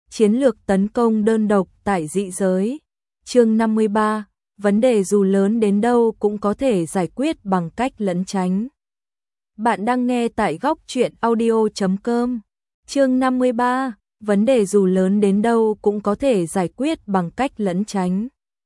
Chiến lược tấn công đơn độc tại dị giới. Chương 53, vấn đề dù lớn đến đâu cũng có thể giải quyết bằng cách lẩn tránh. Bạn đang nghe tại góc truyện audio.com. Chương 53, vấn đề dù lớn đến đâu cũng có thể giải quyết bằng cách lẩn tránh.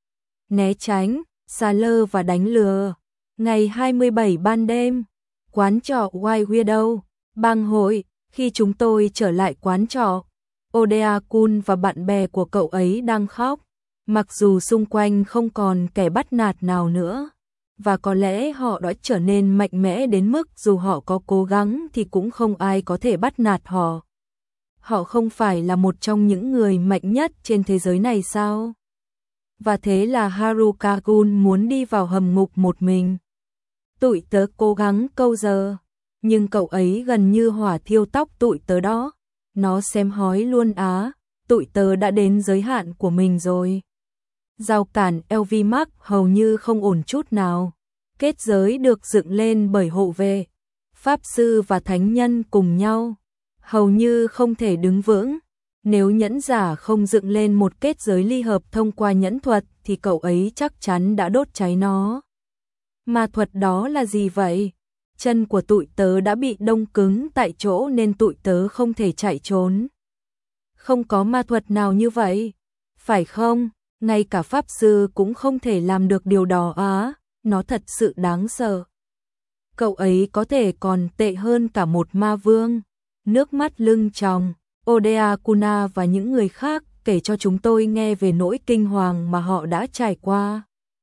Né tránh, xà lơ và đánh lừa. Ngày 27 ban đêm, quán trọ White Widow, bang hội, khi chúng tôi trở lại quán trọ, Odea-kun và bạn bè của cậu ấy đang khóc, mặc dù xung quanh không còn kẻ bắt nạt nào nữa, và có lẽ họ đã trở nên mạnh mẽ đến mức dù họ có cố gắng thì cũng không ai có thể bắt nạt họ. Họ không phải là một trong những người mạnh nhất trên thế giới này sao? Và thế là Haruka-kun muốn đi vào hầm ngục một mình. Tụi tớ cố gắng câu giờ, nhưng cậu ấy gần như hỏa thiêu tóc tụi tớ đó. Nó xem hói luôn á, tụi tớ đã đến giới hạn của mình rồi. Rào cản LV-Max hầu như không ổn chút nào. Kết giới được dựng lên bởi hộ vệ, pháp sư và thánh nhân cùng nhau, hầu như không thể đứng vững. Nếu nhẫn giả không dựng lên một kết giới ly hợp thông qua nhẫn thuật thì cậu ấy chắc chắn đã đốt cháy nó. Ma thuật đó là gì vậy? Chân của tụi tớ đã bị đông cứng tại chỗ nên tụi tớ không thể chạy trốn. Không có ma thuật nào như vậy, phải không? Ngay cả pháp sư cũng không thể làm được điều đó á, nó thật sự đáng sợ. Cậu ấy có thể còn tệ hơn cả một ma vương. Nước mắt lưng tròng, Odea-kuna và những người khác kể cho chúng tôi nghe về nỗi kinh hoàng mà họ đã trải qua.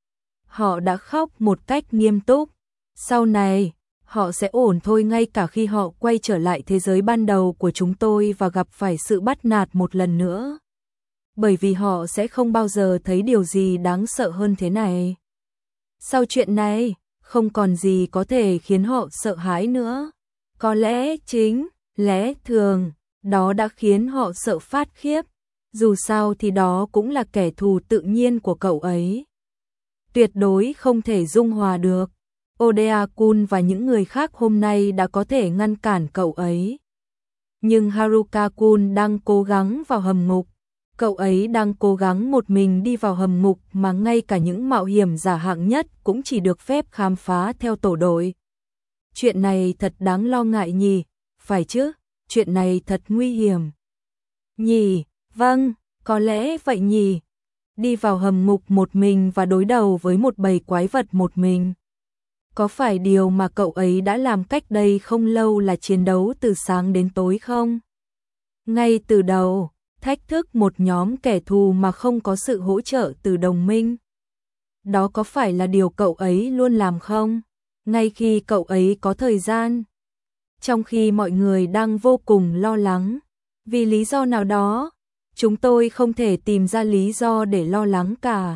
Họ đã khóc một cách nghiêm túc. Sau này, họ sẽ ổn thôi ngay cả khi họ quay trở lại thế giới ban đầu của chúng tôi và gặp phải sự bắt nạt một lần nữa. Bởi vì họ sẽ không bao giờ thấy điều gì đáng sợ hơn thế này. Sau chuyện này, không còn gì có thể khiến họ sợ hãi nữa. Có lẽ chính lẽ thường, đó đã khiến họ sợ phát khiếp. Dù sao thì đó cũng là kẻ thù tự nhiên của cậu ấy. Tuyệt đối không thể dung hòa được. Odea-kun và những người khác hôm nay đã có thể ngăn cản cậu ấy. Nhưng Haruka-kun đang cố gắng vào hầm ngục. Cậu ấy đang cố gắng một mình đi vào hầm ngục mà ngay cả những mạo hiểm giả hạng nhất cũng chỉ được phép khám phá theo tổ đội. Chuyện này thật đáng lo ngại nhỉ, phải chứ? Chuyện này thật nguy hiểm. Nhỉ, vâng, có lẽ vậy nhỉ. Đi vào hầm ngục một mình và đối đầu với một bầy quái vật một mình. Có phải điều mà cậu ấy đã làm cách đây không lâu là chiến đấu từ sáng đến tối không? Ngay từ đầu, thách thức một nhóm kẻ thù mà không có sự hỗ trợ từ đồng minh. Đó có phải là điều cậu ấy luôn làm không? Ngay khi cậu ấy có thời gian. Trong khi mọi người đang vô cùng lo lắng. Vì lý do nào đó, chúng tôi không thể tìm ra lý do để lo lắng cả.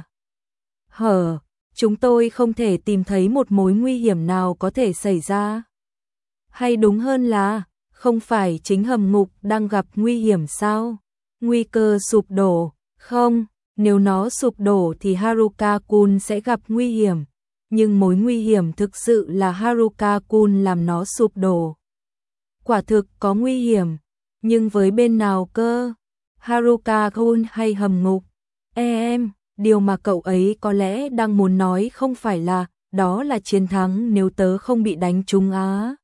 Chúng tôi không thể tìm thấy một mối nguy hiểm nào có thể xảy ra. Hay đúng hơn là, không phải chính hầm ngục đang gặp nguy hiểm sao? Nguy cơ sụp đổ, không, nếu nó sụp đổ thì Haruka-kun sẽ gặp nguy hiểm. Nhưng mối nguy hiểm thực sự là Haruka-kun làm nó sụp đổ. Quả thực có nguy hiểm, nhưng với bên nào cơ? Haruka-kun hay hầm ngục? Điều mà cậu ấy có lẽ đang muốn nói không phải là, đó là chiến thắng nếu tớ không bị đánh trúng á.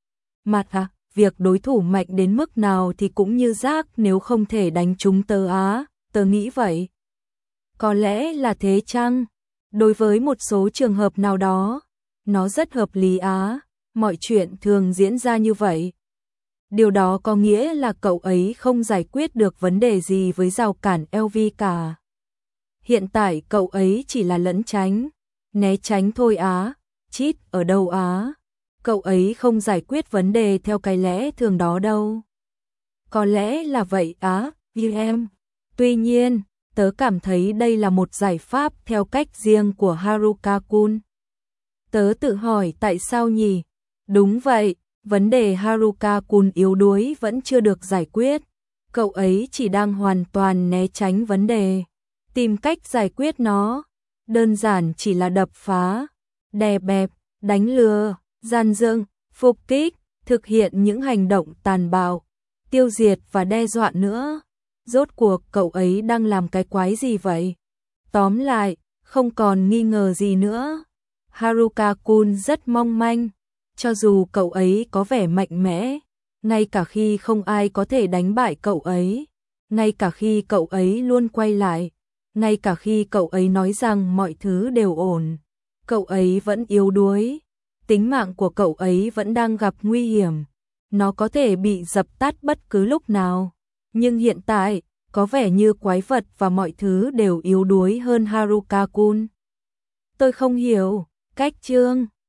Việc đối thủ mạnh đến mức nào thì cũng như rác nếu không thể đánh trúng tớ á, tớ nghĩ vậy. Có lẽ là thế chăng? Đối với một số trường hợp nào đó, nó rất hợp lý á, mọi chuyện thường diễn ra như vậy. Điều đó có nghĩa là cậu ấy không giải quyết được vấn đề gì với rào cản LV cả. Hiện tại cậu ấy chỉ là lẩn tránh, né tránh thôi á, chít ở đâu á. Cậu ấy không giải quyết vấn đề theo cái lẽ thường đó đâu. Có lẽ là vậy á, em. Tuy nhiên, tớ cảm thấy đây là một giải pháp theo cách riêng của Haruka-kun. Tớ tự hỏi tại sao nhỉ? Đúng vậy, vấn đề Haruka-kun yếu đuối vẫn chưa được giải quyết. Cậu ấy chỉ đang hoàn toàn né tránh vấn đề. Tìm cách giải quyết nó, đơn giản chỉ là đập phá, đè bẹp, đánh lừa, gian dưng, phục kích, thực hiện những hành động tàn bạo, tiêu diệt và đe dọa nữa. Rốt cuộc cậu ấy đang làm cái quái gì vậy? Tóm lại, không còn nghi ngờ gì nữa. Haruka-kun rất mong manh, cho dù cậu ấy có vẻ mạnh mẽ, ngay cả khi không ai có thể đánh bại cậu ấy, ngay cả khi cậu ấy luôn quay lại, ngay cả khi cậu ấy nói rằng mọi thứ đều ổn, cậu ấy vẫn yếu đuối, tính mạng của cậu ấy vẫn đang gặp nguy hiểm, nó có thể bị dập tắt bất cứ lúc nào. Nhưng hiện tại, có vẻ như quái vật và mọi thứ đều yếu đuối hơn Haruka-kun. Tôi không hiểu, cách chương